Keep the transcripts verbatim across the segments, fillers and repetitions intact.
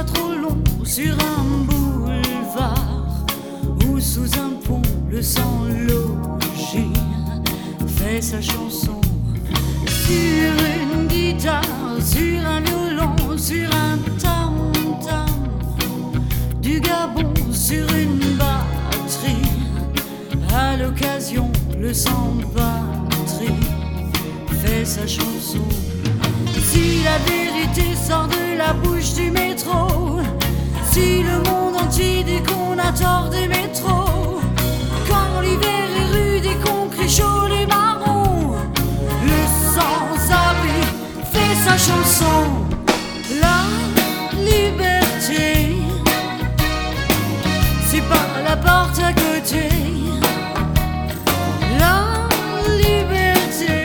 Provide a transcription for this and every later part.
soit trop long sur un boulevard ou sous un pont, le sang logis fait sa chanson. Sur une guitare, sur un violon, sur un tam-tam du Gabon, sur une batterie. À l'occasion, le sans-batterie fait sa chanson. Si la vérité sort de la bouche du métro, si le monde entier dit qu'on a tort des métros, quand l'hiver est rude et qu'on crie chaud les marrons, le sans-abri fait sa chanson. La liberté, c'est pas la porte à côté. La liberté,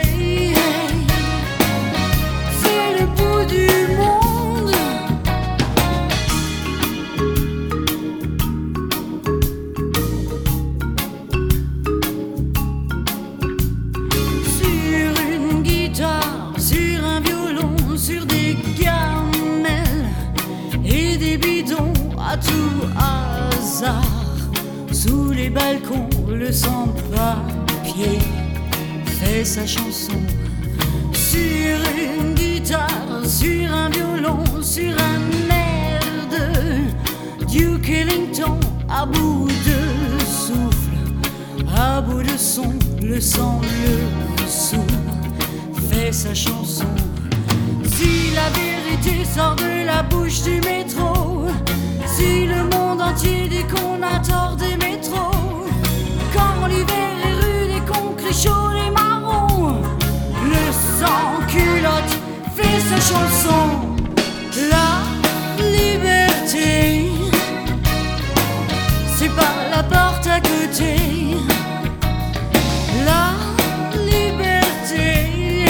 c'est le bout du monde. Sur une guitare, sur un violon, sur des gamelles et des bidons à tout hasard. Sous les balcons, le sans-papier fait sa chanson. Sur une guitare, sur un violon, sur un air de Duke Ellington, à bout de souffle, à bout de son, le sang, le sou fait sa chanson. Si la vérité sort de la bouche du métro, si le monde entier dit qu'on a tort des métros, quand l'hiver est rude et qu'on crie chaud les marrons, le sans-culotte fait sa chanson. La liberté, c'est pas la porte à côté. La liberté,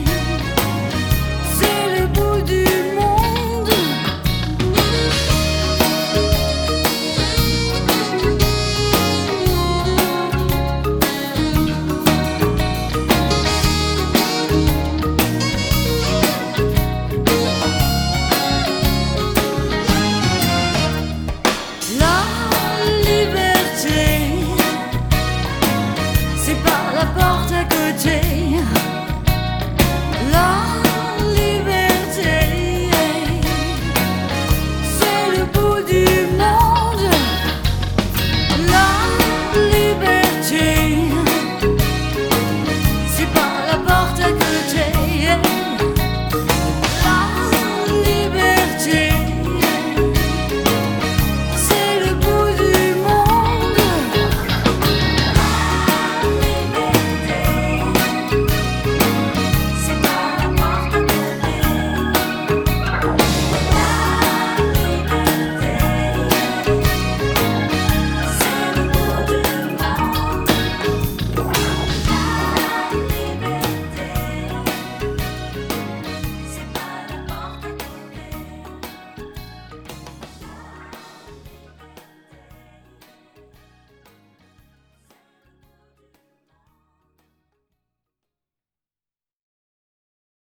c'est le bout du monde. C'est pas la porte à côté. La